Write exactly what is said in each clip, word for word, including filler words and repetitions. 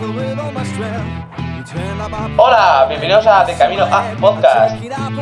Hola, bienvenidos a De Camino a Podcast.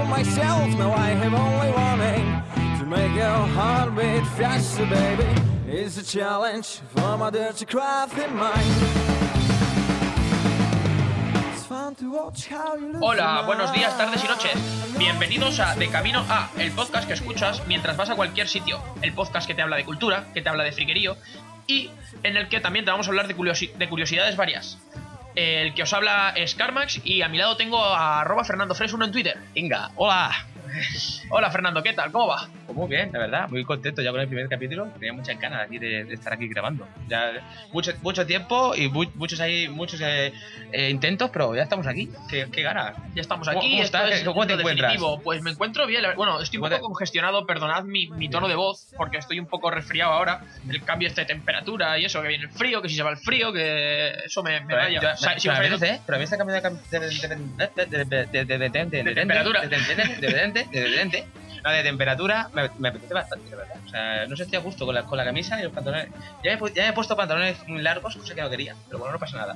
Hola, buenos días, tardes y noches. Bienvenidos a De Camino a, el podcast que escuchas mientras vas a cualquier sitio. El podcast que te habla de cultura, que te habla de friquerío y en el que también te vamos a hablar de, curiosi- de curiosidades varias. El que os habla es Carmax y a mi lado tengo a arroba Fernando Fresh uno en Twitter. Venga, hola. Hola Fernando, ¿qué tal? ¿Cómo va? Pues muy bien, la verdad, muy contento ya con el primer capítulo. Tenía muchas ganas aquí de, de estar aquí grabando. Ya mucho, mucho tiempo y mu- muchos ahí, muchos eh, eh, intentos, pero ya estamos aquí. Qué, qué ganas. Ya estamos ¿Cómo- aquí. cómo esto estás? es ¿Cómo te lo encuentras? definitivo. Pues me encuentro bien. la- Bueno, estoy un ¿Cómo poco te- congestionado, perdonad mi, mi tono de voz, porque estoy un poco resfriado ahora. El cambio este de temperatura y eso, que viene el frío, que si se va el frío, que eso me, me Pero, raya. yo- O sea, pero sigo a saliendo- veces, ¿eh? Pero a mí está cambiando de de- de- de- de- de- de- de- de- de- De temperatura. de- de- de- de- de- de- de- de- de- No, de temperatura me, me apetece bastante, la verdad. O sea, no sé si estoy a gusto con la, con la camisa y los pantalones. Ya me, he pu- ya me he puesto pantalones muy largos, cosa que no quería, pero bueno, no pasa nada.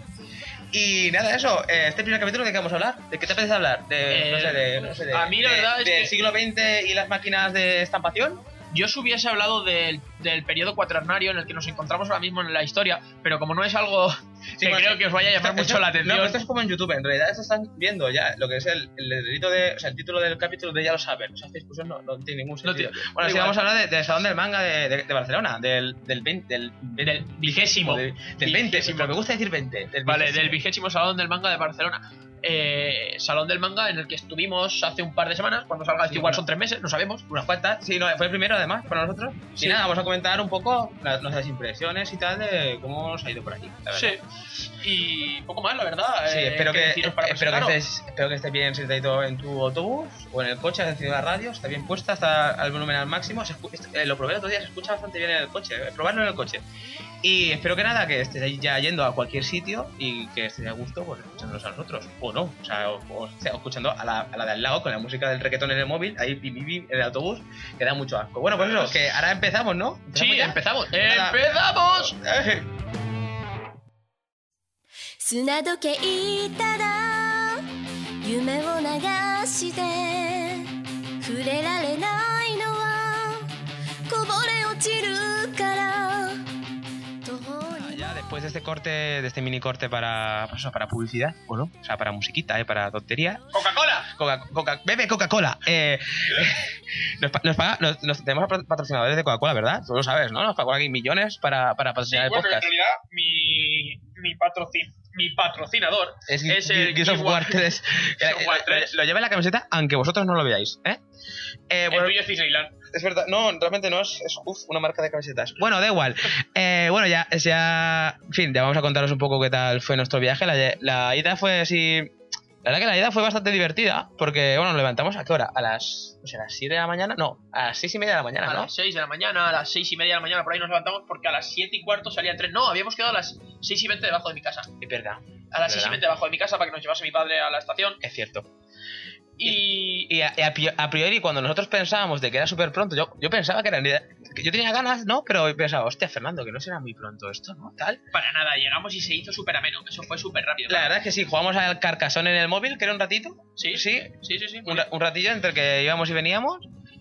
Y nada, eso, eh, este primer capítulo, ¿de qué vamos a hablar? ¿De qué te apetece hablar? De, Eh, no sé, de, no sé, de, a mí la de- verdad es del que- siglo veinte y las máquinas de estampación. Yo os hubiese hablado del, del periodo cuaternario en el que nos encontramos ahora mismo en la historia, pero como no es algo que bueno, creo sí. que os vaya a llamar Esto- mucho esto- la atención. No, pero esto es como en YouTube, en realidad esto están viendo ya lo que es el, el delito de, o sea, el título del capítulo de ya lo saben. O sea, esta discusión no, no tiene ningún No sentido. tiene- bueno, da sí, igual. vamos a hablar de- del Salón del Manga de, de- de Barcelona, del, del veinte, del, Del vigésimo. del, del veinte, Vigésimo. pero me gusta decir veinte. Del Vale, vigésimo. del vigésimo Salón del Manga de Barcelona. Eh, Salón del Manga en el que estuvimos hace un par de semanas. Cuando salga esto Sí, igual bueno. son tres meses, no sabemos. Unas cuantas, sí, no, fue el primero además para nosotros. Sí. Y nada, vamos a comentar un poco las, nuestras impresiones y tal de cómo nos ha ido por aquí. La verdad. Sí. Y poco más, la verdad. Sí, eh, espero, ¿qué que, deciros para espero, que presentaros? estés, espero que estés bien sentadito en tu autobús o en el coche, has encendido la radio, está bien puesta, está al volumen al máximo. Se escu- eh, lo probé el otro día, se escucha bastante bien en el coche, eh, probarlo en el coche. Y espero que nada, que estés ahí ya yendo a cualquier sitio y que estés a gusto pues, escuchándonos a nosotros, o no, o sea, o, o sea, escuchando a la, a la de al lado con la música del reggaetón en el móvil, ahí pi, pi, pi, en el autobús, que da mucho asco. Bueno, pues eso, que ahora empezamos, ¿no? Sí, ya? empezamos. Nada. ¡Empezamos! Eh, 砂時計ただ夢を流して触れられないのはこぼれ落ちるから途方に Ya después de este corte, de este mini corte para, pues eso, para publicidad, ¿o no? O sea, para musiquita, ¿eh? Para tontería. ¡Coca-Cola! Coca, Coca, bebe Coca-Cola. Eh, nos, pa- nos paga, nos, nos- tenemos patrocinadores de Coca-Cola, ¿verdad? Tú lo sabes, ¿no? Nos pagan aquí millones para, para Sí, patrocinar bueno, el en podcast. realidad mi, mi, patrocin, mi patrocinador Es, es Ge- el Gears of War tres. Gears of War tres. Lo, lo lleva en la camiseta, aunque vosotros no lo veáis, ¿eh? Eh, El bueno, tuyo es Disneyland. es verdad, no, realmente no es, es uf, una marca de camisetas. Bueno, da igual. Eh, bueno, ya, ya, en fin, ya vamos a contaros un poco qué tal fue nuestro viaje. La, la ida fue así. La verdad que la ida fue bastante divertida, porque, bueno, nos levantamos a qué hora? A las, o sea, a las siete de la mañana, no, a las seis y media de la mañana, A ¿no? las seis de la mañana, a las seis y media de la mañana, por ahí nos levantamos porque a las siete y cuarto salía el tren. No, habíamos quedado a las seis y veinte debajo de mi casa. Es verdad, A las ¿Verdad? seis y veinte debajo de mi casa para que nos llevase mi padre a la estación. es cierto. Y... Y a, y a pri- a priori, cuando nosotros pensábamos de que era súper pronto, yo, yo pensaba que era en realidad- que yo tenía ganas, ¿no? Pero pensaba, hostia, Fernando, que no será muy pronto esto, ¿no? Tal. para nada, llegamos y se hizo súper ameno. Eso fue súper rápido. La verdad es que sí, jugamos al Carcassonne en el móvil, que era un ratito. Sí, Sí, sí, sí, sí. un, ra- un ratillo entre que íbamos y veníamos.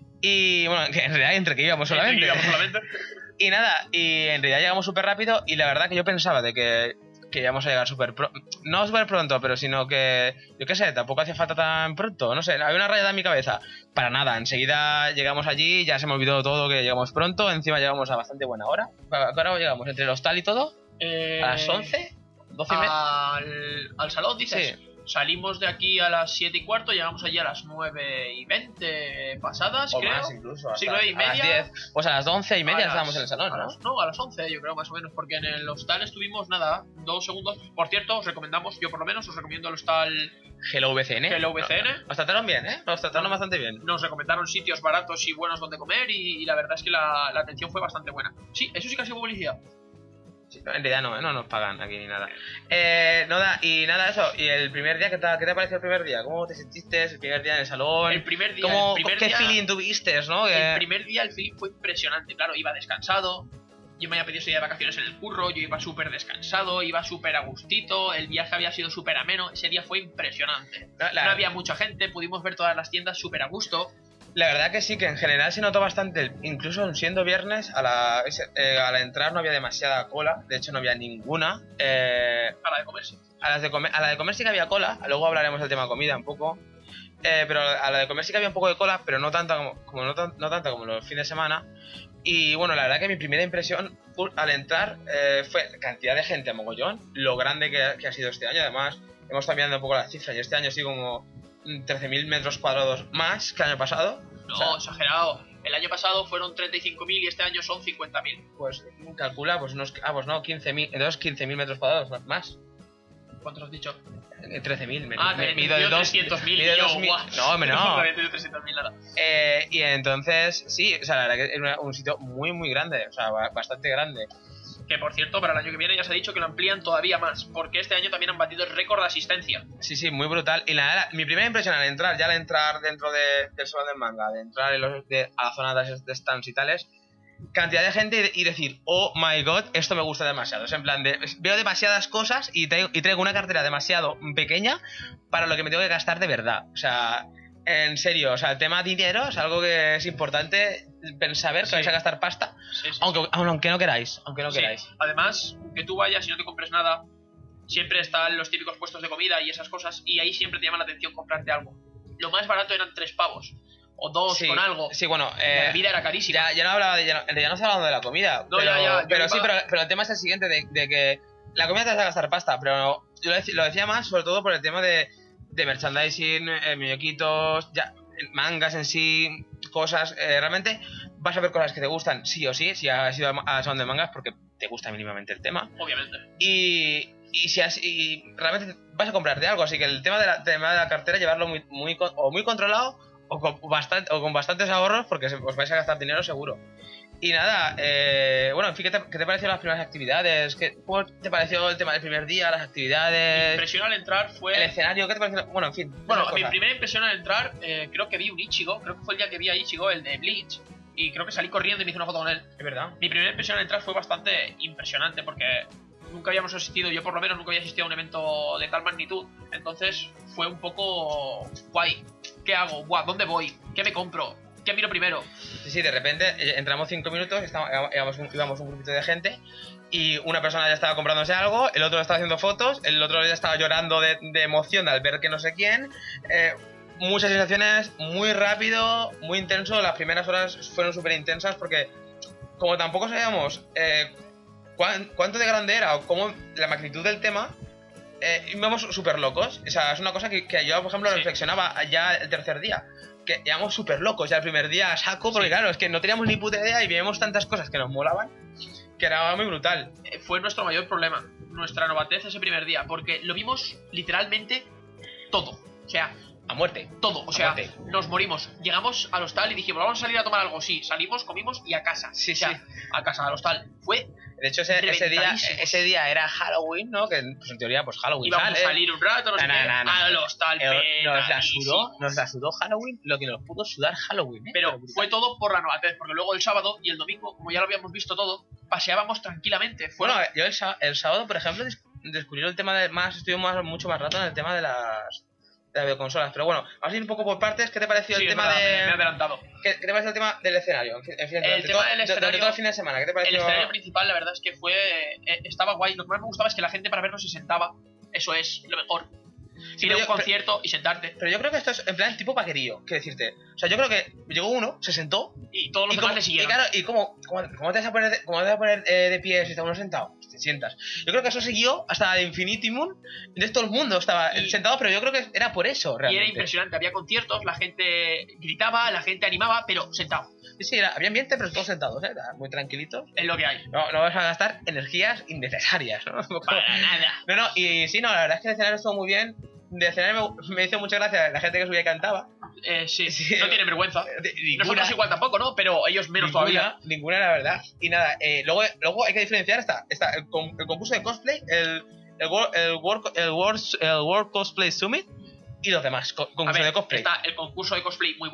Y bueno, que en realidad entre que íbamos solamente. Íbamos solamente. Y nada, y en realidad llegamos súper rápido. Y la verdad que yo pensaba de que, que íbamos a llegar súper pronto. No súper pronto, pero sino que, yo qué sé, tampoco hacía falta tan pronto. No sé, había una rayada en mi cabeza. Para nada, enseguida llegamos allí, ya se me olvidó todo que llegamos pronto. Encima llegamos a bastante buena hora. ¿A qué hora llegamos? ¿Entre el hostal y todo? Eh, ¿A las once? ¿doce y media? Al, al salón, dices. Sí. Salimos de aquí a las siete y cuarto, llegamos allí a las nueve y veinte pasadas, O creo. más incluso, hasta Sí, nueve y a las media. diez. Pues a las once y media A estábamos las- en el salón, a ¿no? las- no, a las once yo creo más o menos, porque en el hostal estuvimos nada, dos segundos. Por cierto, os recomendamos, yo por lo menos os recomiendo el hostal Hello V C N. Hello V C N. No, nos trataron bien, ¿eh? Nos trataron bastante bien. Nos recomendaron sitios baratos y buenos donde comer y, y la verdad es que la, la atención fue bastante buena. Sí, eso sí que ha sido publicidad. Sí, en realidad no, ¿eh? No nos pagan aquí ni nada. Eh, no da, y nada, eso. ¿Y el primer día? ¿Qué te, qué te pareció el primer día? ¿Cómo te sentiste el primer día en el salón? El primer día, ¿Cómo, el primer ¿Qué día- feeling tuviste, no? El Que- primer día el feeling fue impresionante, claro, iba descansado, yo me había pedido ese día de vacaciones en el curro, yo iba súper descansado, iba súper a gustito, el viaje había sido súper ameno, ese día fue impresionante. La, la, no había mucha gente, pudimos ver todas las tiendas súper a gusto. La verdad que sí, que en general se notó bastante, incluso siendo viernes, a la, eh, al entrar no había demasiada cola, de hecho no había ninguna. Eh, a la de comer sí. A, las de comer, a la de comer sí que había cola, luego hablaremos del tema comida un poco. Eh, pero a la de comer sí que había un poco de cola, pero no tanta como, como no, tan, no tanta como los fines de semana. Y bueno, la verdad que mi primera impresión al entrar eh, fue cantidad de gente a mogollón, lo grande que, que ha sido este año. Además, hemos estado mirando un poco las cifras y este año sí como trece mil metros cuadrados más que el año pasado. No, o sea, exagerado. El año pasado fueron treinta y cinco mil y este año son cincuenta mil. Pues calcula, pues unos, ah, pues no, quince mil, entonces quince mil metros cuadrados más. ¿Cuántos has dicho? trece mil. Ah, me mido de trescientos mil. No, hombre, no. trescientos mil nada. Eh, y entonces, sí, o sea, la verdad que es un sitio muy, muy grande, o sea, bastante grande. Que por cierto, para el año que viene ya se ha dicho que lo amplían todavía más, porque este año también han batido el récord de asistencia. Sí, sí, muy brutal. Y la, la, mi primera impresión al entrar, ya al entrar dentro de, del salón de manga, de entrar en los, de, a la zona de, de stands y tales, cantidad de gente y, y decir, oh my god, esto me gusta demasiado. O sea, en plan, de, veo demasiadas cosas y traigo, y traigo una cartera demasiado pequeña para lo que me tengo que gastar de verdad. O sea, en serio, o sea, el tema dinero es algo que es importante saber que sí. vais a gastar pasta, sí, sí, aunque, sí. aunque no queráis, aunque no sí. queráis. Además, que tú vayas y no te compres nada, siempre están los típicos puestos de comida y esas cosas, y ahí siempre te llama la atención comprarte algo. Lo más barato eran tres pavos. O dos sí, con algo. Sí, bueno, eh, la bebida era carísima. Ya, ya no hablaba de, ya no, ya no está hablando de la comida. No, pero, ya, ya, pero iba... sí, pero, pero el tema es el siguiente, de, de que la comida te vas a gastar pasta, pero yo lo decía, lo decía más sobre todo por el tema de, de merchandising, eh, muñequitos, ya, mangas en sí, cosas. Eh, realmente vas a ver cosas que te gustan sí o sí, si has ido a salón de mangas porque te gusta mínimamente el tema. Obviamente. Y, y si has, y realmente vas a comprarte algo, así que el tema de la, tema de la cartera, llevarlo muy, muy, o muy controlado o con, bastante, o con bastantes ahorros porque os vais a gastar dinero seguro. Y nada, eh, bueno, en fin, ¿qué te, ¿qué te parecieron las primeras actividades? ¿Qué, ¿Cómo te pareció el tema del primer día, las actividades? Mi impresión al entrar fue... El escenario, ¿qué te pareció? Bueno, en fin. Bueno, mi primera impresión al entrar, eh, creo que vi un Ichigo, creo que fue el día que vi a Ichigo, el de Bleach, y creo que salí corriendo y me hice una foto con él. Es verdad. Mi primera impresión al entrar fue bastante impresionante porque nunca habíamos asistido, yo por lo menos nunca había asistido a un evento de tal magnitud, entonces fue un poco guay. ¿Qué hago? Buah, ¿dónde voy? ¿Qué me compro? ¿Qué miro primero? Sí, sí, de repente entramos cinco minutos, estábamos, íbamos, un, íbamos un grupito de gente y una persona ya estaba comprándose algo, el otro estaba haciendo fotos, el otro ya estaba llorando de, de emoción al ver que no sé quién. Eh, muchas sensaciones, muy rápido, muy intenso. Las primeras horas fueron súper intensas porque como tampoco sabíamos eh, cuán, cuánto de grande era o cómo la magnitud del tema, eh, íbamos súper locos. O sea, es una cosa que, que yo, por ejemplo, sí. reflexionaba ya el tercer día. Que íbamos súper locos ya el primer día a saco, porque sí. claro, es que no teníamos ni puta idea y veíamos tantas cosas que nos molaban, que era muy brutal. Eh, fue nuestro mayor problema, nuestra novatez ese primer día, porque lo vimos literalmente todo, o sea, a muerte. Todo, o a sea, muerte. Nos morimos. Llegamos al hostal y dijimos, vamos a salir a tomar algo, sí, salimos, comimos y a casa. Sí, o sea, sí. A casa, al hostal. Fue... De hecho, ese, ese, día, ese día era Halloween, ¿no? Que pues, en teoría, pues Halloween íbamos sale. a salir un rato, no sé na, qué, na, na, al hostal. El, nos la sudó, nos la sudó Halloween, lo que nos pudo sudar Halloween, ¿eh? Pero, Pero fue todo por la novatez, porque luego el sábado y el domingo, como ya lo habíamos visto todo, paseábamos tranquilamente. Fueron... Bueno, yo el, el sábado, por ejemplo, descubrí el tema de más, estuvimos más, mucho más rato en el tema de las... de las videoconsolas, pero bueno, vamos a ir un poco por partes. ¿Qué te pareció sí, el tema verdad, de...? Me he adelantado. ¿Qué, ¿Qué te pareció el tema del escenario? En fin, en fin, el tema todo, del escenario... Durante todo el fin de semana, ¿qué te pareció? El escenario principal, la verdad es que fue... Eh, estaba guay. Lo que más me gustaba es que la gente para vernos se sentaba. Eso es lo mejor. Sí, ir a un yo, concierto pero, y sentarte. Pero yo creo que esto es en plan tipo paquerío, quiero decirte. O sea, yo creo que llegó uno, se sentó... Y todos los y demás como, le siguieron. Y claro, ¿y cómo, cómo, cómo te vas a poner, de, cómo te vas a poner eh, de pie si está uno sentado? Te sientas. Yo creo que eso siguió hasta el Infinity Moon. Entonces todo el mundo estaba y, sentado, pero yo creo que era por eso, realmente. Y era impresionante. Había conciertos, la gente gritaba, la gente animaba, pero sentado. Sí, sí, era, había ambiente, pero todos sentados, ¿eh? Muy tranquilitos. Es lo que hay. No, no vas a gastar energías innecesarias, ¿no? Para nada. No, no, y sí, no, la verdad es que el escenario estuvo muy bien. De escenario me, me hizo mucha gracia la gente que subía y cantaba. Eh, sí, sí, no tienen vergüenza. De, ninguna, Nosotros igual tampoco, ¿no? Pero ellos menos ninguna, todavía. Ninguna, la verdad. Y nada, eh, luego, luego hay que diferenciar esta, esta, el, el concurso de cosplay, el, el, World, el, World, el, World, el World Cosplay Summit y los demás, concurso ver, de cosplay. Está el concurso de cosplay muy bueno,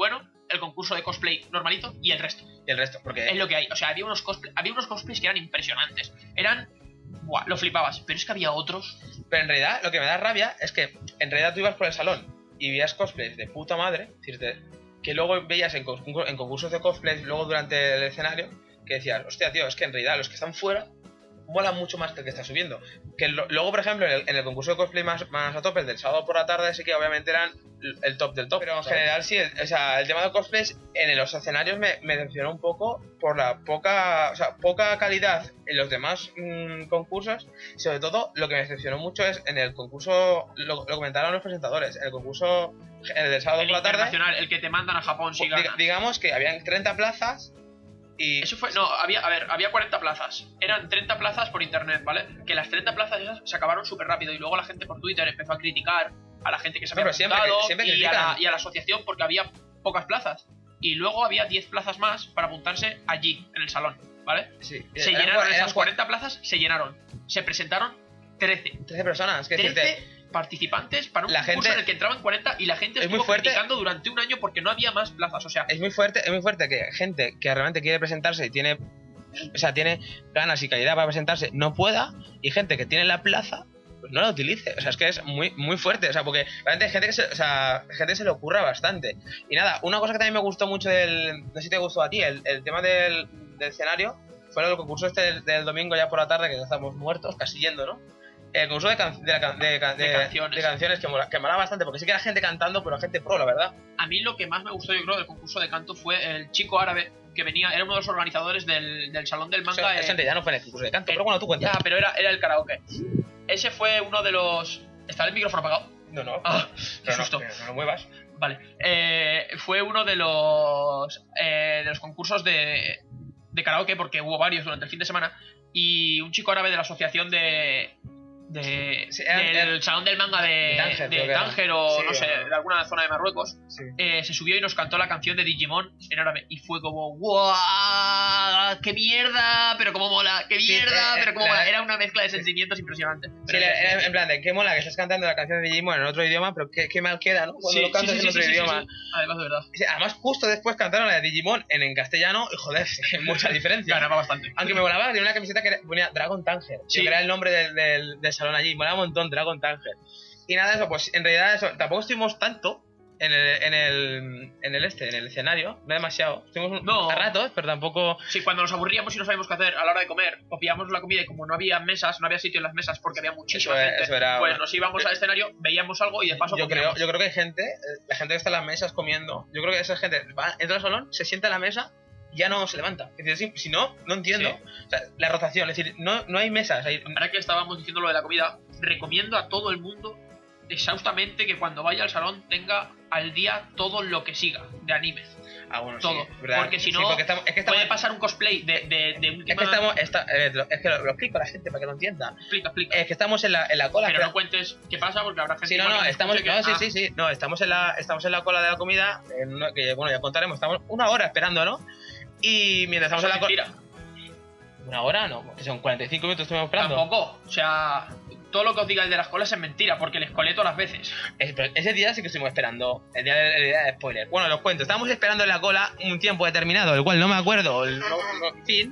el concurso de cosplay normalito y el resto. Y el resto, porque... Es lo que hay. O sea, había unos, cosplay, había unos cosplays que eran impresionantes. Eran... Buah, lo flipabas. Pero es que había otros... Pero en realidad, lo que me da rabia es que en realidad tú ibas por el salón y veías cosplays de puta madre, decirte, que luego veías en, concursos, en concursos de cosplays, luego durante el escenario, que decías, hostia, tío, es que en realidad los que están fuera mola mucho más que el que está subiendo. Que lo, luego, por ejemplo, en el, en el concurso de cosplay más, más a tope, el del sábado por la tarde, sí que obviamente eran el top del top. Pero en general sí, el, o sea, el tema de cosplays en los escenarios me, me decepcionó un poco por la poca, o sea, poca calidad en los demás mmm, concursos. Sobre todo, lo que me decepcionó mucho es en el concurso, lo, lo comentaron los presentadores, en el concurso en el del sábado el por la tarde. Internacional, el que te mandan a Japón si ganas. Digamos que habían treinta plazas. Y... Eso fue, no, había, a ver, había cuarenta plazas. Eran treinta plazas por internet, ¿vale? Que las treinta plazas esas se acabaron súper rápido. Y luego la gente por Twitter empezó a criticar a la gente que se había no, siempre, apuntado siempre y, a la, y a la asociación porque había pocas plazas. Y luego había diez plazas más para apuntarse allí, en el salón, ¿vale? Sí. Se eran, llenaron, eran, esas cuarenta plazas se llenaron. Se presentaron trece. trece personas, que trece decirte... participantes para un la concurso gente, en el que entraban cuarenta y la gente es estuvo muy fuerte, criticando durante un año porque no había más plazas, o sea... Es muy fuerte, es muy fuerte que gente que realmente quiere presentarse y tiene... O sea, tiene ganas y calidad para presentarse, no pueda, y gente que tiene la plaza, pues no la utilice. O sea, es que es muy, muy fuerte. O sea, porque realmente hay gente que se, o sea, gente se le ocurra bastante. Y nada, una cosa que también me gustó mucho del... No sé si te gustó a ti, el, el tema del, del escenario, fue el concurso este del, del domingo ya por la tarde, que ya estamos muertos, casi yendo, ¿no? El concurso de, can, de, la, de, de, de canciones, de canciones que mola, que mola bastante, porque sí que era gente cantando, pero gente pro, la verdad. A mí lo que más me gustó, yo creo, del concurso de canto fue el chico árabe que venía, era uno de los organizadores del, del Salón del Manga. Eso, eso ya no fue en el concurso de canto, el, pero bueno, tú cuentas. Ya, pero era, era el karaoke. Ese fue uno de los... ¿Está el micrófono apagado? No, no. Ah, qué no, susto. No, no lo muevas. Vale. Eh, fue uno de los eh, de los concursos de, de karaoke, porque hubo varios durante el fin de semana, y un chico árabe de la asociación de... De, sí, era, del era, Salón del Manga de, de Tánger, de Tánger o sí, no sé, de alguna zona de Marruecos, sí. eh, se subió y nos cantó la canción de Digimon en árabe y fue como ¡guau! ¡Qué mierda! Pero cómo mola, ¡qué mierda! Sí, eh, pero cómo la, mola. Era una mezcla de sentimientos sí. impresionante. Sí, era, en plan de qué mola que estás cantando la canción de Digimon en otro idioma, pero qué, qué mal queda, ¿no? Cuando sí, lo cantas sí, sí, en otro sí, idioma. Sí, sí. Además, de verdad. Además, justo después cantaron la de Digimon en, en castellano y joder, hay mucha diferencia. Ganaba bastante. Aunque me molaba, tenía una camiseta que ponía Dragon Tanger, sí. que era el nombre del, del, del salón allí, molaba un montón. Dragon Tanger. Y nada, eso, pues en realidad eso, tampoco estuvimos tanto en el, en el en el este, en el escenario, no demasiado. Estuvimos no. a ratos, pero tampoco... Sí, cuando nos aburríamos y no sabíamos qué hacer a la hora de comer, copiábamos la comida y como no había mesas, no había sitio en las mesas porque había muchísima eso, gente, eso era pues una... nos íbamos al escenario, veíamos algo y de paso yo creo, yo creo que hay gente, la gente que está en las mesas comiendo, yo creo que esa gente va, entra al salón, se sienta en la mesa, ya no se levanta. Es decir, si, si no, no entiendo. Sí. O sea, la rotación, es decir, no, no hay mesas. Hay... Ahora que estábamos diciendo lo de la comida, recomiendo a todo el mundo exhaustamente que cuando vaya al salón tenga al día todo lo que siga de anime. Ah, bueno, todo. Sí, ¿verdad? Porque si no, sí, porque estamos, es que estamos... puede pasar un cosplay de, de, de última... Es que estamos... Está, eh, es que lo, lo explico a la gente para que lo entienda. Explica, explica. Es que estamos en la, en la cola... Pero que... no cuentes qué pasa porque habrá gente... Sí, no, no, estamos... Que... No, sí, ah. sí, sí. No, estamos en la, estamos en la cola de la comida, en, que bueno, ya contaremos. Estamos una hora esperando, ¿no? Y mientras estamos en la cola... ¿Una hora? No, que son cuarenta y cinco minutos estuvimos esperando. Tampoco, o sea... Todo lo que os diga el de las colas es mentira, porque les colé todas las veces. Es, ese día sí que estuvimos esperando, el día de, el día de spoiler. Bueno, los cuento, estábamos esperando en la cola un tiempo determinado, el cual no me acuerdo, el, no, no, en fin.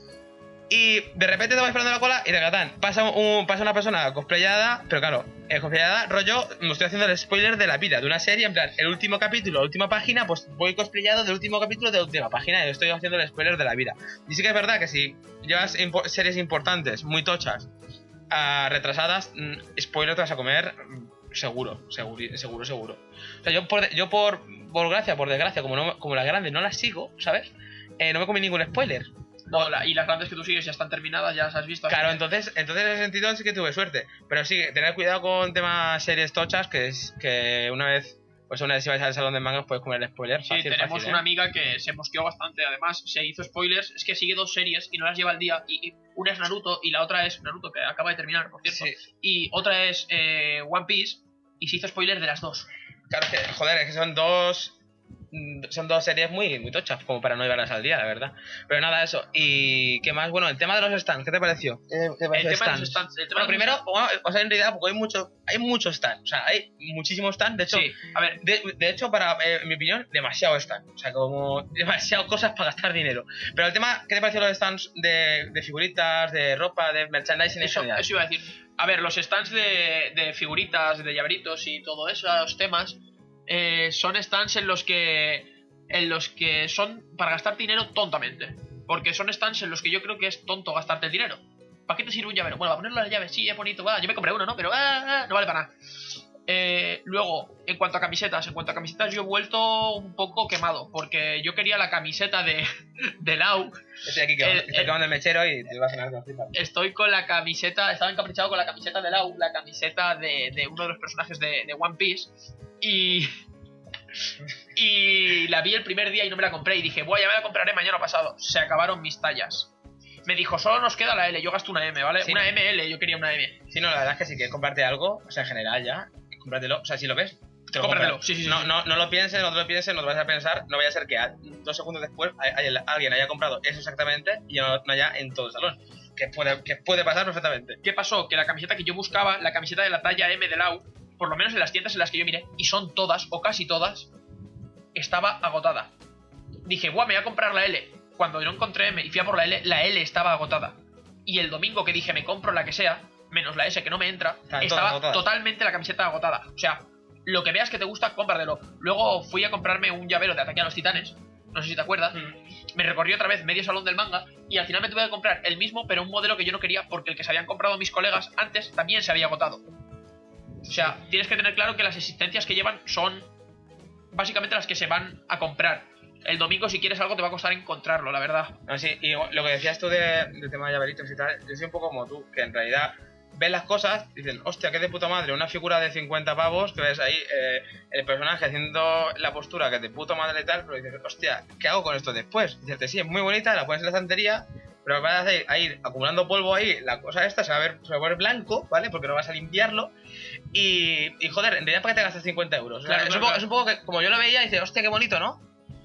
Y de repente estamos esperando en la cola y de catán, pasa, un, pasa una persona cosplayada, pero claro, el cosplayada, rollo, no estoy haciendo el spoiler de la vida, de una serie, en plan, el último capítulo, la última página, pues voy cosplayado del último capítulo de la última página y estoy haciendo el spoiler de la vida. Y sí que es verdad que si llevas impo series importantes, muy tochas, Uh, retrasadas, mm, spoiler te vas a comer mm, seguro, seguro, seguro, seguro. O sea, yo por, yo por, por gracia, por desgracia, como no, como las grandes no las sigo, ¿sabes? Eh, no me comí ningún spoiler. No, la, y las grandes que tú sigues ya están terminadas, ya las has visto. Claro, entonces, entonces en ese sentido sí que tuve suerte. Pero sí, tener cuidado con temas series tochas, que es que una vez... Pues una vez si vais al salón de mangas puedes comer el spoiler. Sí, fácil, tenemos fácil, una ¿eh? amiga que se mosqueó bastante. Además, se hizo spoilers. Es que sigue dos series y no las lleva al día. Y, y una es Naruto y la otra es Naruto, que acaba de terminar, por cierto. Sí. Y otra es eh, One Piece y se hizo spoiler de las dos. Claro, que, joder, es que son dos... son dos series muy, muy tochas, como para no llevarlas al día, la verdad. Pero nada, eso. ¿Y qué más? Bueno, el tema de los stands, ¿qué te pareció? Eh, ¿qué el, tema de los stands. El tema bueno, primero, bueno, o sea, en realidad, porque hay mucho, hay muchos stands. O sea, hay muchísimos stands. De hecho, sí, a ver. De, de hecho, para eh, en mi opinión, demasiado stand. O sea, como demasiado cosas para gastar dinero. Pero el tema, ¿qué te pareció los stands de, de figuritas, de ropa, de merchandising? Eso, eso iba a decir. A ver, los stands de, de figuritas, de llaveritos y todos esos temas eh, son stands en los que en los que son para gastar dinero tontamente. Porque son stands en los que yo creo que es tonto gastarte el dinero. ¿Para qué te sirve un llavero? Bueno, para ponerlo en la llave, sí, es bonito, va, yo me compré uno, ¿no? Pero ah, ah, no vale para nada. Eh, luego, en cuanto a camisetas, en cuanto a camisetas yo he vuelto un poco quemado. Porque yo quería la camiseta de, de Lau. Estoy aquí que el, estoy quemando el mechero y te vas a sonar con flipa. Estoy con la camiseta, estaba encaprichado con la camiseta de Lau, la camiseta de, de uno de los personajes de, de One Piece. Y... Y la vi el primer día y no me la compré. Y dije, bueno, ya me la compraré mañana pasado. Se acabaron mis tallas. Me dijo, solo nos queda la L. Yo gasto una M, ¿vale? Sí, una no. M L, yo quería una M. Sí, no, la verdad es que si quieres comprarte algo, o sea, en general ya, cómpratelo. O sea, si lo ves, te lo Cómpratelo, compras. sí, sí, sí. No, sí. no, no lo pienses, no te lo pienses, no te vas a pensar. No vaya a ser que a, dos segundos después hay, hay, alguien haya comprado eso exactamente y no, no haya en todo el salón. Que puede, que puede pasar perfectamente. ¿Qué pasó? Que la camiseta que yo buscaba, la camiseta de la talla M de Lau, por lo menos en las tiendas en las que yo miré, y son todas, o casi todas, estaba agotada. Dije, buah, me voy a comprar la L. Cuando no encontré M y fui a por la L, la L estaba agotada. Y el domingo que dije, me compro la que sea, menos la S que no me entra, Están estaba todas totalmente la camiseta agotada. O sea, lo que veas que te gusta, cómpratelo. Luego fui a comprarme un llavero de Ataque a los Titanes, no sé si te acuerdas. Mm. Me recorrí otra vez medio salón del manga y al final me tuve que comprar el mismo, pero un modelo que yo no quería porque el que se habían comprado mis colegas antes también se había agotado. O sea, tienes que tener claro que las existencias que llevan son básicamente las que se van a comprar. El domingo, si quieres algo, te va a costar encontrarlo, la verdad. No, sí, y lo que decías tú de, del tema de llaveritos y tal, yo soy un poco como tú, que en realidad ves las cosas y dicen, hostia, qué de puta madre, una figura de cincuenta pavos, que ves ahí eh, el personaje haciendo la postura que es de puta madre y tal, pero dices, hostia, ¿qué hago con esto después? Y dices, sí, es muy bonita, la pones en la estantería, pero vas a hacer a ir acumulando polvo ahí, la cosa esta se va a ver, se va a ver blanco, ¿vale? Porque no vas a limpiarlo. Y, y joder, en realidad, ¿para qué te gastas cincuenta euros? Claro, o sea, claro, es, un poco, claro. es un poco que, como yo lo veía, dice, hostia, qué bonito, ¿no?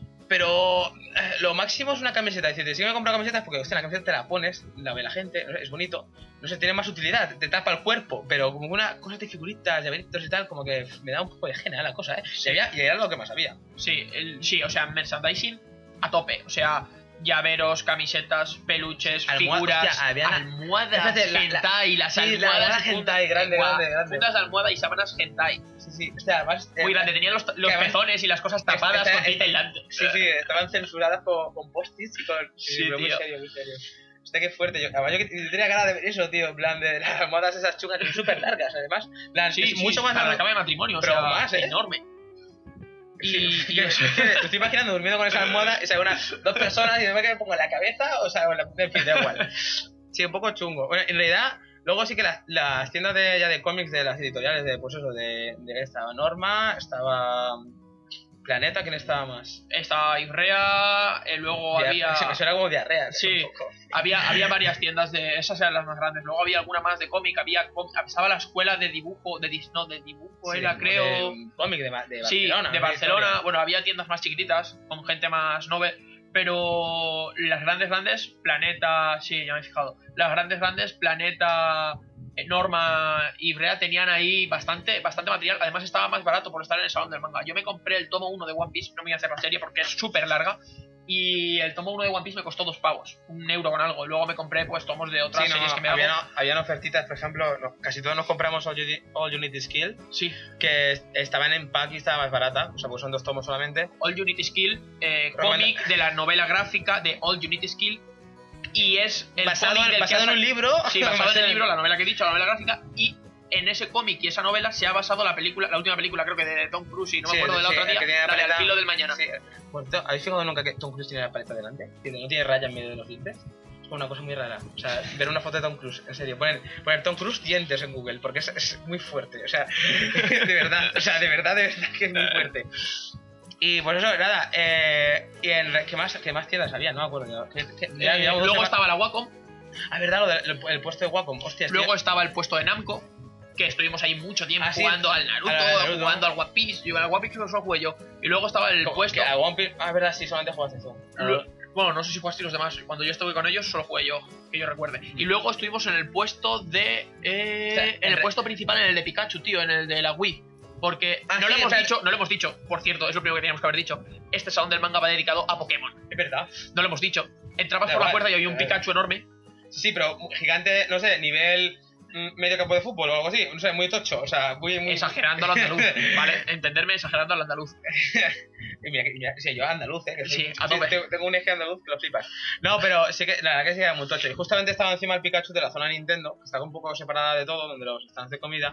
Pero eh, lo máximo es una camiseta. Dices, si me compro camisetas porque, hostia, la camiseta te la pones, la ve la gente, no sé, es bonito. No sé, tiene más utilidad, te tapa el cuerpo. Pero como una cosa de figuritas, llaveritos y tal, como que me da un poco de genial la cosa, ¿eh? Sí. Y, había, y era lo que más había. Sí, el, sí, o sea, merchandising a tope. O sea, llaveros, camisetas, peluches, Almohad, figuras, hostia, había almohadas, Espérate, la- la- hentai, las sí, la almohadas, almohada hentai, grande, guau, grande, grande. fundas de almohada y sábanas hentai. Sí, sí, o sea, además... Muy eh, grande, tenían los, los además- pezones y las cosas tapadas Este- con este- tinta aislante. Sí, sí, estaban censuradas con, con post-its y con... Sí, pero muy tío. serio, muy serio. Hostia, qué fuerte. Yo, además, yo, que- yo tenía ganas de ver eso, tío, en plan de las almohadas esas chungas que son súper largas, además. En plan, Sí, es sí, mucho más para la largo. cama de matrimonio, pero o sea, más, ¿eh? enorme. Sí, Y, que- y- es que me estoy imaginando durmiendo con esa almohada y se una, dos personas y después que me pongo en la cabeza, o sea, en, la, en fin, da igual. Sí, un poco chungo. Bueno, en realidad, luego sí que las, las tiendas de, ya de cómics de las editoriales, de pues eso, de, de estaba Norma, estaba Planeta, ¿quién estaba más? estaba Ivrea, eh, luego Dia- había... Se me suena como diarrea. Sí. un poco. Había, había varias tiendas de... Esas eran las más grandes. Luego había alguna más de cómic. Había com- estaba la escuela de dibujo... De, dis- no, de dibujo Sí, era, como creo... de un cómic de, Ba- de Sí, Barcelona. de ¿no? Barcelona. Historia. Bueno, había tiendas más chiquititas, con gente más novel. Pero las grandes, grandes, Planeta... Sí, ya me he fijado. Las grandes, grandes, Planeta... eh, Norma y Brea tenían ahí bastante, bastante material. Además estaba más barato por estar en el salón del manga. Yo me compré el tomo uno de One Piece. No me voy a hacer la serie porque es súper larga. Y el tomo uno de One Piece me costó dos pavos, un euro con algo. Y luego me compré pues tomos de otras Sí, no, series que me habían, hago. habían ofertitas, por ejemplo, no, casi todos nos compramos All, You- All Unity Skill, Sí, que estaban en pack y estaba más barata, o sea, pues son dos tomos solamente. All Unity Skill, eh, Pero cómic bueno. de la novela gráfica de All Unity Skill. Y es el basado cómic en, del que basado ha en un sa- libro. Sí, basado en el libro, la novela que he dicho, la novela gráfica. Y en ese cómic y esa novela se ha basado la película, la última película creo que de Tom Cruise, y no me Sí, acuerdo de la sí, otra el que día, tiene la la de Al paleta- filo del mañana. Sí. Bueno, tío, ¿habéis fijado nunca que Tom Cruise tiene la paleta delante? Que no tiene raya en medio de los dientes. Es una cosa muy rara. O sea, ver una foto de Tom Cruise, en serio. Poner, poner Tom Cruise dientes en Google, porque es, es muy fuerte. O sea, de verdad. O sea, de verdad, de verdad que es muy fuerte. Y por eso, nada. Eh, y en, ¿qué, más, ¿Qué más tiendas había? No me acuerdo. ¿Qué, qué, ya, Eh, ya, luego ya- estaba la Wacom, Ah, verdad, lo del el, el puesto de Wacom. Hostia, luego tío. estaba el puesto de Namco. que estuvimos ahí mucho tiempo Ah, sí. jugando al Naruto, Al Naruto. jugando al One Piece. Yo al One Piece solo jugué yo. Y luego estaba el Como puesto. que a One Piece. Ah, es verdad, sí, solamente jugaste tú. Lu- Bueno, no sé si jugaste los demás. Cuando yo estuve con ellos, solo jugué yo, que yo recuerde. Y luego estuvimos en el puesto de. Eh, O sea, en en el re- puesto principal, en el de Pikachu, tío, en el de la Wii. Porque Ah, no sí, lo hemos espera. dicho, no lo hemos dicho, por cierto, es lo primero que teníamos que haber dicho. Este salón del manga va dedicado a Pokémon. Es verdad. No lo hemos dicho. Entrabas Da por la igual, puerta y había un da igual. Pikachu enorme. Sí, pero gigante, no sé, nivel mm, medio campo de fútbol o algo así. No sé, muy tocho. O sea, muy. muy... Exagerando al andaluz, ¿vale? Entenderme, exagerando al andaluz. Y mira, que- mira, sí, yo andaluz, ¿eh? Que soy- Sí, a tope. tengo, tengo un eje andaluz que lo flipas. No, pero sí que, la verdad que sí era muy tocho. Y justamente estaba encima el Pikachu de la zona Nintendo, que está un poco separada de todo, donde los stands de comida.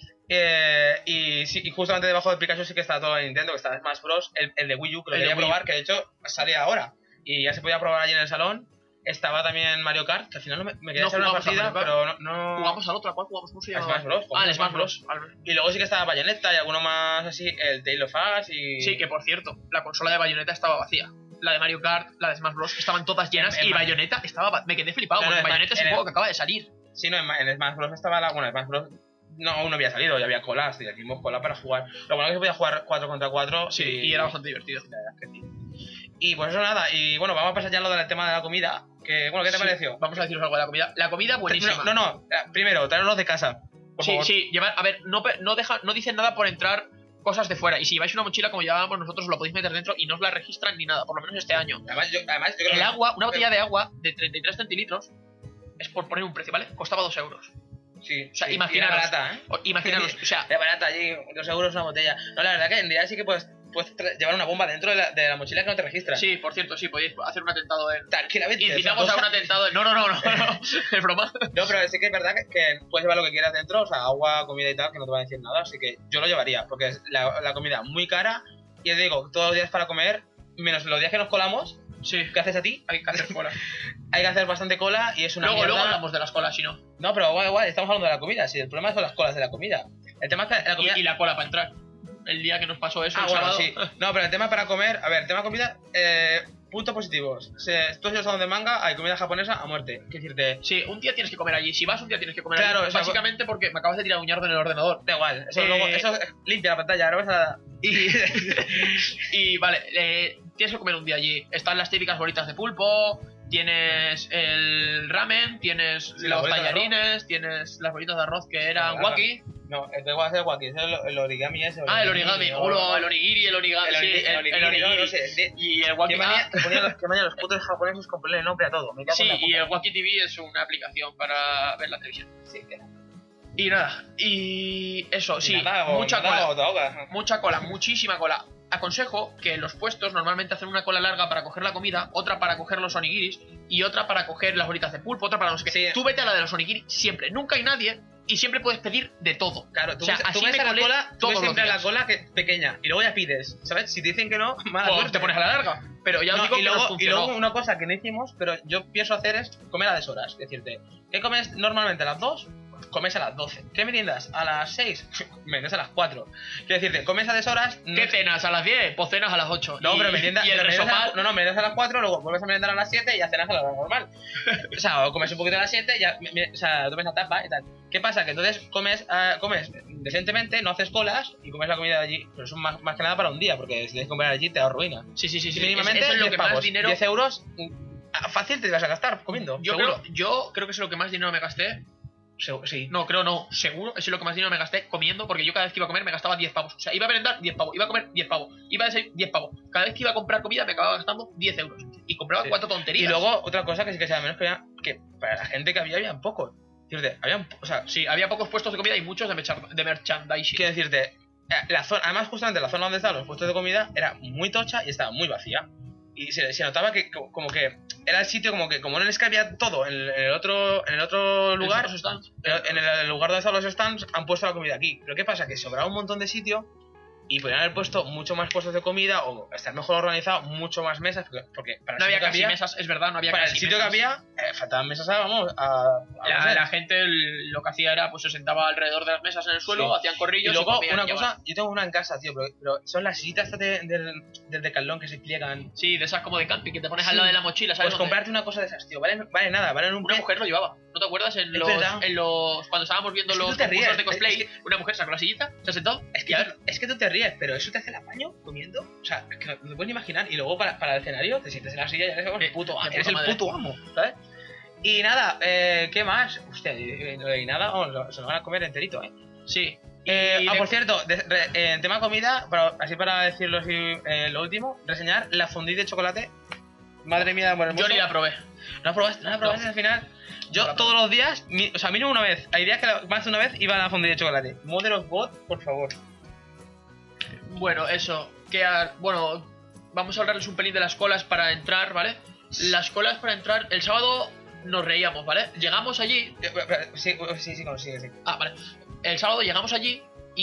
Eh, y, sí, y justamente debajo del Pikachu sí que está todo el Nintendo, que está Smash Bros. El, el de Wii U, que lo El de quería Wii U. probar, que de hecho sale ahora. Y ya se podía probar allí en el salón. Estaba también Mario Kart, que al final no me, me quería No echar una jugamos a partida, Mario pero no. no... Jugamos al otro, ¿a cuál jugamos? ¿Cómo se Al llama? Smash Bros. Ah, el Smash Smash Bros. Al- Y luego sí que estaba Bayonetta y alguno más así, el Tale of Us y. Sí, que por cierto, la consola de Bayonetta estaba vacía. La de Mario Kart, la de Smash Bros. Estaban todas llenas En- en y Ma- Bayonetta estaba. va- Me quedé flipado, No, no, porque en Ma- Bayonetta es en un el- juego que acaba de salir. Sí, no, en, Ma- en Smash Bros. Estaba la. Bueno, en Smash Bros. No, aún no había salido, ya había colas, y hicimos cola para jugar. Lo bueno es que se podía jugar cuatro contra cuatro. Sí, y, y era bastante divertido. La verdad es que sí. Y pues eso nada, y bueno, vamos a pasar ya a lo del tema de la comida. Que, bueno, ¿qué te Sí, pareció? Vamos a deciros algo de la comida. La comida buenísima. No, no, no, eh, primero, traerlos de casa. Por sí, favor. sí, llevar, a ver, no, pe- no, deja, no dicen nada por entrar cosas de fuera. Y si lleváis una mochila como llevábamos nosotros, os la podéis meter dentro y no os la registran ni nada, por lo menos este año. Además, yo, además, yo creo El que- agua, una botella de agua de treinta y tres centilitros, es por poner un precio, ¿vale? Costaba dos euros. Sí, O sea, sí, imaginaros. y era barata, ¿eh? O- Imaginaros, o sea, Era barata allí, dos euros una botella. No, la verdad que en día sí que puedes, puedes tra- llevar una bomba dentro de la, de la mochila que no te registra. sí, por cierto, sí, podéis hacer un atentado en. Tranquilamente. Incitamos o sea, a un atentado en. No, no, no, no, no, es broma. No, pero sí que es verdad que, que puedes llevar lo que quieras dentro, o sea, agua, comida y tal, que no te va a decir nada, así que yo lo llevaría, porque es la, la comida muy cara, y te digo, todos los días para comer, menos los días que nos colamos, Sí, ¿qué haces a ti? hay que hacer cola. Hay que hacer bastante cola y es una Luego, mierda. luego hablamos de las colas, si no. No, pero igual, igual, estamos hablando de la comida, si el problema son las colas de la comida. El tema es que la comida... Y, y la cola para entrar. El día que nos pasó eso, Ah, el bueno, sábado. sí. No, pero el tema para comer, a ver, el tema comida, eh, puntos positivos. Se, tú has ido a salón de manga, hay comida japonesa a muerte. ¿Qué decirte? Sí, un día tienes que comer allí. Si vas, un día tienes que comer Claro, allí. o sea, Básicamente porque me acabas de tirar un yardo en el ordenador. Da igual, eso Eh, luego, eso es- limpia la pantalla, ahora vas a... Y, y vale, eh, tienes que comer un día allí. Están las típicas bolitas de pulpo, tienes el ramen, tienes Sí, la los bolita de tallarines, tienes las bolitas de arroz que eran Claro. waki. No, el que va a hacer guaki, es el, el origami ese. Ah, el origami, o- Olo, el onigiri, el origami, El sí, ori- el, el el onigiri, onigiri. no, no sé, sí. Y el waki Qué manía, que ponían los, qué manía los putos japoneses con ponerle nombre a todo. Me cago Sí, en la y puta. el Waki T V es una aplicación para ver la televisión. Sí, que- Y nada, y eso, y sí, nada, o- mucha nada, cola. o te ahogas. Mucha cola, muchísima cola. Aconsejo que los puestos normalmente hacen una cola larga para coger la comida, otra para coger los onigiris y otra para coger las bolitas de pulpo, otra para no sé qué. Sí. Tú vete a la de los onigiri siempre, nunca hay nadie y siempre puedes pedir de todo. Claro, tú O sea, ves, tú así ves me a la colé cola, tú todos ves los siempre a la días. cola que pequeña y luego ya pides, ¿sabes? Si te dicen que no, mala Pues suerte. te pones a la larga. Pero ya os No, digo y, que luego, nos y funcionó. luego una cosa que no hicimos, pero yo pienso hacer es comer a deshoras. Es decirte, ¿qué comes normalmente a las dos? Comes a las doce. ¿Qué meriendas? A las seis. Meriendas a las cuatro. Quiero decirte, comes a deshoras. no- ¿Qué cenas? ¿A las diez? Pues cenas a las ocho. No, y, pero merienda, y el pero meriendas a resopar. las- no, no, meriendas a las cuatro, luego vuelves a merendar a las siete y ya cenas a la hora normal. O sea, o comes un poquito a las siete, ya, me- me- o sea, tomes la tapa y tal. ¿Qué pasa? Que entonces comes, ah, comes decentemente, no haces colas y comes la comida de allí. Pero eso es más, más que nada para un día, porque si tienes que comer allí te arruina. Sí, sí, sí, sí. Mínimamente Eso es lo diez que más pavos, dinero. diez euros, mm, fácil te vas a gastar comiendo. Yo seguro. creo, yo creo que es lo que más dinero me gasté. Segu- sí. No, creo no, seguro, eso es lo que más dinero me gasté comiendo, porque yo cada vez que iba a comer me gastaba diez pavos. O sea, iba a merendar diez pavos, iba a comer diez pavos, iba a desayunar diez pavos. Cada vez que iba a comprar comida me acababa gastando diez euros. Y compraba Sí. cuatro tonterías. Y luego, otra cosa que sí que sea menos que había, que para la gente que había, habían pocos. Quiero decirte, habían, o sea, Sí, había pocos puestos de comida y muchos de, mercha- de merchandising. quiero decirte, eh, la zona, además justamente la zona donde estaban los puestos de comida era muy tocha y estaba muy vacía. Y se, se notaba que co- como que era el sitio como que como no les cabía todo en el, en el otro en el otro lugar, ¿Los stands? en el, en el lugar donde estaban los stands han puesto la comida aquí. Pero ¿qué pasa? Que sobraba un montón de sitio y podrían haber puesto mucho más puestos de comida o estar mejor organizado, mucho más mesas, porque, porque para el No había sitio que casi había, mesas, es verdad, no había para el casi sitio mesas. que había, eh, faltaban mesas, a- vamos, a, a La, no sé. la gente el- lo que hacía era, pues se sentaba alrededor de las mesas en el suelo, Sí. hacían Y corrillos y, luego, comían una y ya cosa, va. yo tengo una en casa, tío, pero, pero son las sillitas estas de- del, del Decathlon que se pliegan. Sí, de esas como de camping que te pones al Sí. lado de la mochila, ¿sabes? Pues dónde? comprarte una cosa de esas, tío, vale, vale nada, valen un Una pe- mujer lo llevaba. ¿No te acuerdas? En Es los, verdad. en los cuando estábamos viendo Es que los tú te concursos ríes, de cosplay, es que- una mujer sacó la sillita, se sentó, Es y que, a tú, ver, es que tú te ríes, pero eso te hace el apaño comiendo. O sea, es que no te puedes ni imaginar. Y luego para, para el escenario te sientes en la silla y eres el Eh, puto de amo. puta Eres el madre. puto amo, ¿sabes? Y nada, eh, ¿qué más? Hostia, y, y- y nada, vamos, lo- se lo van a comer enterito, ¿eh? sí. Eh, Y ah, de- por cierto, de- re- eh, en tema comida, para- así para decirlo así, eh, lo último, reseñar la fondue de chocolate. Madre mía, bueno, yo ni la probé. ¿No la probaste? ¿No la probaste No. al final? Yo No la todos los días, mi- o sea, mínimo una vez, hay días que la- más de una vez iba a la fondue de chocolate. Mother of God, por favor. Bueno, eso, que a- bueno, vamos a hablarles un pelín de las colas para entrar, ¿vale? Las colas para entrar, el sábado nos reíamos, ¿vale? Llegamos allí, Eh, eh, Sí, sí, sí, consigue, sí. ah, vale, el sábado llegamos allí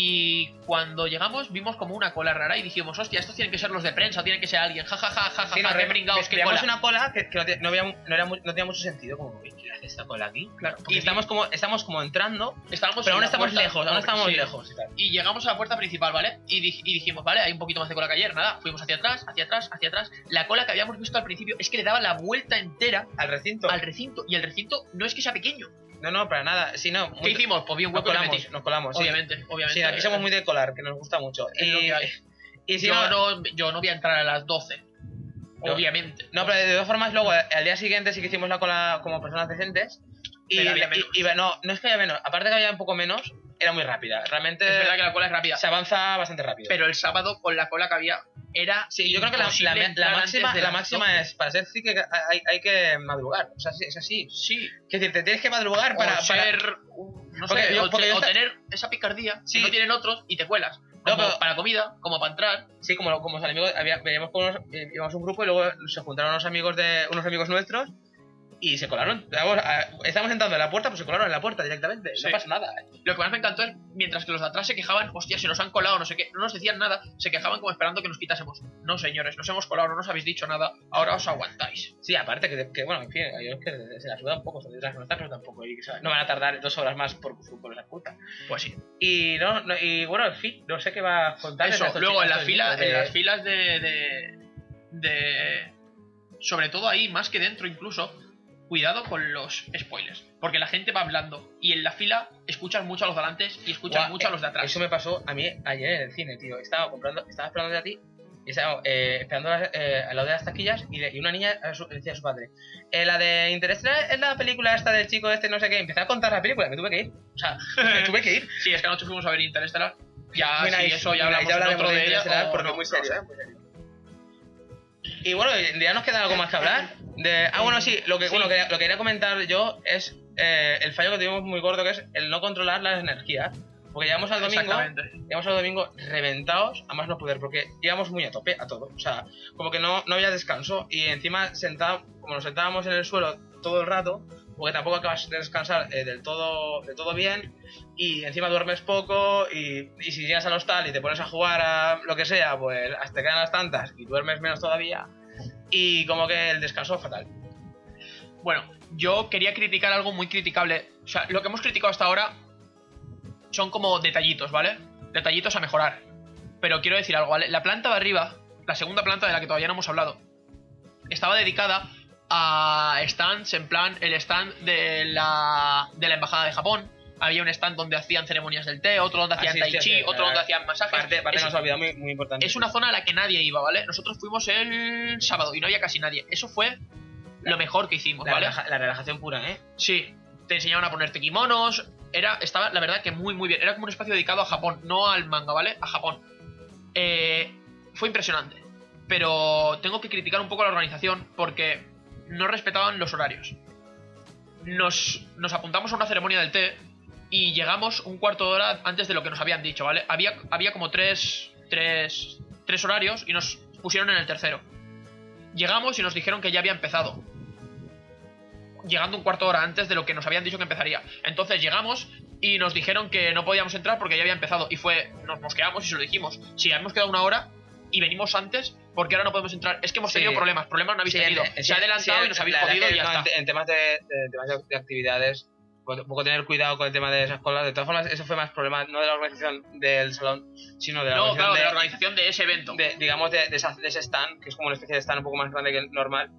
y cuando llegamos vimos como una cola rara y dijimos, hostia, estos tienen que ser los de prensa, tienen que ser alguien, jajaja, jajaja, Sí, no, qué re- pringaos, qué veíamos cola. una cola que, que no, te- no, había, no, era mu- no tenía mucho sentido, como, uy, ¿qué hace esta cola aquí? Claro, Porque y estamos como, estamos como entrando, estábamos pero en aún la estamos puerta, lejos, aún estamos sí. lejos y tal. Y llegamos a la puerta principal, ¿vale? Y, di- y dijimos, vale, hay un poquito más de cola que ayer, nada. Fuimos hacia atrás, hacia atrás, hacia atrás. La cola que habíamos visto al principio es que le daba la vuelta entera Al recinto. al recinto. Y el recinto no es que sea pequeño. No, no, para nada. Sí, no. ¿Qué muy- hicimos? Pues vi un Nos hueco y me colamos, metí. nos colamos, sí. Obviamente, obviamente. Sí, aquí somos muy de colar, que nos gusta mucho. Es lo Y, que hay. y si yo, no, no, yo no voy a entrar a las doce. Yo- Obviamente. no, pero de todas formas, luego al día siguiente sí que hicimos la cola como personas decentes. Y, Pero había y- menos. y- no, no es que haya menos, aparte que había un poco menos, era muy rápida. Realmente Es verdad que la cola es rápida. se avanza bastante rápido. Pero el sábado, con la cola que había, era. Sí, yo creo que la, imposible la- la entrar máxima, antes de la las máxima doce. es, para ser sí que hay, hay que madrugar. O sea, sí, es así. Sí. Es decir, te tienes que madrugar para... o para- ser. un- No Porque sé, yo- o, porque te- yo o esta- tener esa picardía Sí. que no tienen otros y te cuelas. Como pero- para comida, como para entrar. Sí, como, como los amigos, había, veníamos con unos, eh, íbamos un grupo y luego se juntaron unos amigos de unos amigos nuestros y se colaron. Vamos, a- estábamos entrando en la puerta, pues se colaron en la puerta directamente. Sí. No pasa nada. ¿eh? Lo que más me encantó es, mientras que los de atrás se quejaban, hostia, se nos han colado, no sé qué, no nos decían nada, se quejaban como esperando que nos quitásemos. No, señores, nos hemos colado, no nos habéis dicho nada, ahora os aguantáis. Sí, aparte que, que bueno, en fin, yo es que se la suda un poco, son detrás nuestras, pero tampoco y, ¿sabes? No van a tardar dos horas más por, por esa puta. Pues sí. Y no, no, y bueno, en fin, no sé qué va a contar. Eso, luego en las filas, en las filas de, de, de... Sobre todo ahí, más que dentro incluso, cuidado con los spoilers. Porque la gente va hablando y en la fila escuchas mucho a los de adelante y escuchas mucho a los de atrás. Eso me pasó a mí ayer en el cine, tío. Estaba comprando, estaba esperando a ti. Y estaba eh, esperando las- eh, al lado de las taquillas y, de- y una niña a su- decía a su padre, eh, la de Interstellar es la película esta del chico este no sé qué. Empecé a contar la película, me tuve que ir. O sea, me tuve que ir. Sí, es que anoche fuimos a ver Interstellar. Ya, Mira, sí, y- eso ya mira, hablamos ya en hablaremos otro de de ella. Interestelar o porque no, es muy no serio, sé. ¿eh? Muy serio. Y bueno, ya nos queda algo más que hablar. De, ah, bueno, sí, lo que, Sí. bueno, que, lo que quería comentar yo es eh, el fallo que tuvimos muy gordo, que es el no controlar las energías. Porque llegamos al domingo, Exactamente. llegamos al domingo reventados, a más no poder, porque íbamos muy a tope a todo. O sea, como que no, no había descanso. Y encima, sentado, como nos sentábamos en el suelo todo el rato, porque tampoco acabas de descansar eh, del todo de todo bien, y encima duermes poco, y, y si llegas al hostal y te pones a jugar a lo que sea, pues hasta te quedan las tantas y duermes menos todavía, y como que el descanso fatal. Bueno, yo quería criticar algo muy criticable. O sea, lo que hemos criticado hasta ahora son como detallitos, ¿vale? Detallitos a mejorar. Pero quiero decir algo, ¿vale? La planta de arriba, la segunda planta de la que todavía no hemos hablado, estaba dedicada a stands, en plan, el stand de la, de la Embajada de Japón. Había un stand donde hacían ceremonias del té, otro donde hacían sí, tai sí, chi, sí, otro la- donde hacían masajes. Parte, parte es, que nos ha olvidado muy, muy importante. es una zona a la que nadie iba, ¿vale? Nosotros fuimos el sábado y no había casi nadie. Eso fue lo mejor que hicimos, la, ¿vale? relaja- la relajación pura, ¿eh? Sí, te enseñaban a ponerte kimonos. Era, estaba, la verdad, que muy, muy bien. Era como un espacio dedicado a Japón, no al manga, ¿vale? A Japón. Eh, fue impresionante. Pero tengo que criticar un poco a la organización porque no respetaban los horarios. Nos, nos apuntamos a una ceremonia del té y llegamos un cuarto de hora antes de lo que nos habían dicho, ¿vale? Había, había como tres, tres, tres horarios y nos pusieron en el tercero. Llegamos y nos dijeron que ya había empezado, llegando un cuarto de hora antes de lo que nos habían dicho que empezaría. Entonces llegamos y nos dijeron que no podíamos entrar porque ya había empezado. Y fue, nos mosqueamos y se lo dijimos. Si hemos quedado una hora y venimos antes, porque ahora no podemos entrar. Es que hemos Sí. tenido problemas, problemas no habéis Sí, tenido. en- Se ha sí, adelantado sí, y nos habéis la verdad jodido que y ya no, está. En, en temas de, de- temas de- de actividades, pues, un poco tener cuidado con el tema de esas colas. De todas formas, eso fue más problema no de la organización del salón, sino de la No, organización, claro, de de, la organización de ese evento. de- digamos, de, de esa- de ese stand, que es como una especie de stand un poco más grande que el normal,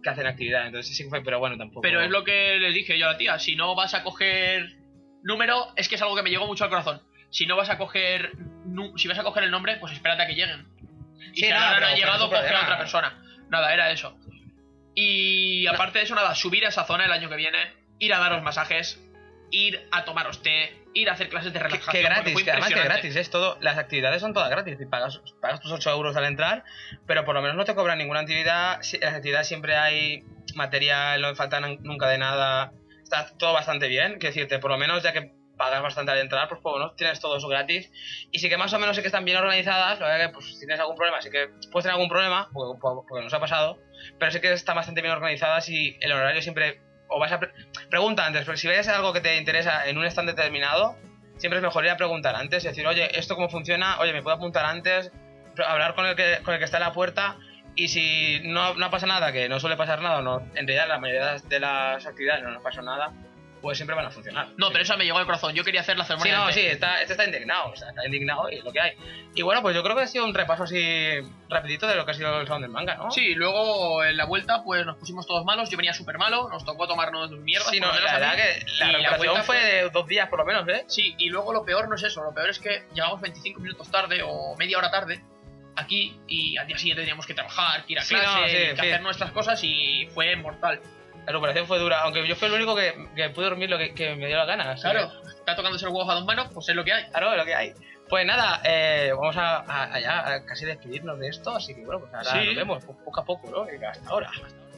que hacen actividad, entonces sí que fue, pero bueno, tampoco. Pero es lo que les dije yo a la tía, si no vas a coger número, es que es algo que me llegó mucho al corazón. Si no vas a coger, si vas a coger el nombre, pues espérate a que lleguen. Y Sí, si nada, ahora no pero ha llegado, por eso coge a problema. otra persona. Nada, era eso. Y aparte de eso, nada, subir a esa zona el año que viene, ir a daros masajes, ir a tomaros té, ir a hacer clases de Que, relajación. que porque gratis, fue que además que impresionante. gratis, es todo, las actividades son todas gratis, y pagas, pagas tus ocho euros al entrar, pero por lo menos no te cobran ninguna actividad, si- en las actividades siempre hay material, no falta nan- nunca de nada, está todo bastante bien, que decirte, por lo menos ya que pagas bastante al entrar, pues por lo menos tienes todo eso gratis, y sí que más o menos sí que están bien organizadas, lo que pues si tienes algún problema, sí que puedes tener algún problema, porque, porque nos ha pasado, pero sí que están bastante bien organizadas y el horario siempre, o vas a, pre- pregunta antes, porque si ves algo que te interesa en un stand determinado, siempre es mejor ir a preguntar antes, es decir, oye, ¿esto cómo funciona? Oye, ¿me puedo apuntar antes? Hablar con el que, con el que está en la puerta, y si no, no pasa nada, que no suele pasar nada, no, en realidad la mayoría de las actividades no nos pasa nada, pues siempre van a funcionar. No, pero esa me llegó al corazón. Yo quería hacer la Sí, ceremonia. no, del té. sí, está, este está indignado, o sea, está indignado y es lo que hay. Y bueno, pues yo creo que ha sido un repaso así rapidito de lo que ha sido el Salón del Manga, ¿no? Sí, luego en la vuelta pues nos pusimos todos malos, yo venía súper malo, nos tocó tomarnos mierda. Sí, no, la verdad que la y la recuperación vuelta fue de dos días por lo menos, ¿eh? Sí, y luego lo peor no es eso, lo peor es que llegamos veinticinco minutos tarde o media hora tarde aquí y al día siguiente teníamos que trabajar, que ir a Sí, clase, no, sí, que sí. hacer nuestras cosas y fue mortal. La recuperación fue dura, aunque yo fui el único que, que pude dormir lo que, que me dio la gana. así Claro, que- está tocándose el huevo a dos manos, pues es lo que hay. claro, es lo que hay. Pues nada, eh, vamos a, a, a ya a casi despedirnos de esto, así que bueno, pues ahora Sí. nos vemos po- poco a poco, ¿no? Y hasta ahora.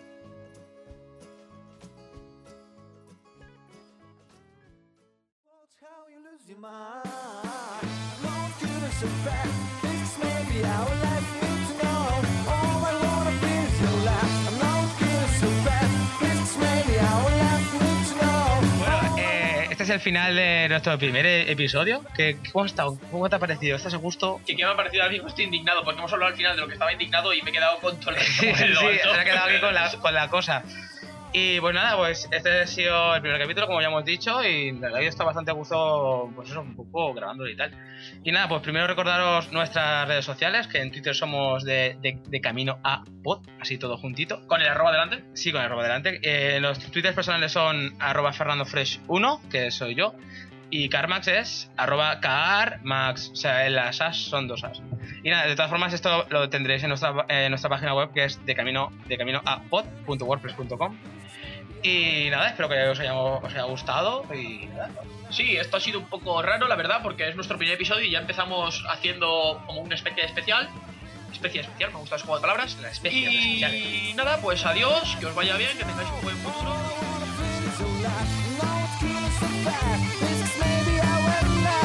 Bueno, eh, este es el final de nuestro primer e- episodio. ¿Qué, ¿Cómo has estado? ¿Cómo te ha parecido? ¿Estás a gusto? Que, que me ha parecido ahora mismo estoy indignado, porque hemos hablado al final de lo que estaba indignado y me he quedado con todo el Sí, en lo sí, alto. se ha quedado aquí con la, con la cosa. Y pues nada, pues este ha sido el primer capítulo, como ya hemos dicho, y la verdad que está bastante a gusto, pues eso, un poco grabándolo y tal. Y nada, pues primero recordaros nuestras redes sociales, que en Twitter somos de, de, de Camino a Pod, así todo juntito. Con el arroba delante. Sí, con el arroba delante. Eh, los twitters personales son arroba fernandofresh uno, que soy yo, y carmax es arroba carmax, o sea, en las as son dos as. Y nada, de todas formas esto lo tendréis en nuestra, eh, nuestra página web, que es de camino, de camino a pod punto wordpress punto com. Y nada, espero que os haya, os haya gustado y nada. Sí, esto ha sido un poco raro, la verdad, porque es nuestro primer episodio y ya empezamos haciendo como una especie de especial. Especie especial, me gusta ese juego de palabras. La especie de especiales. Y nada, pues adiós, que os vaya bien, que tengáis un buen futuro. Maybe I will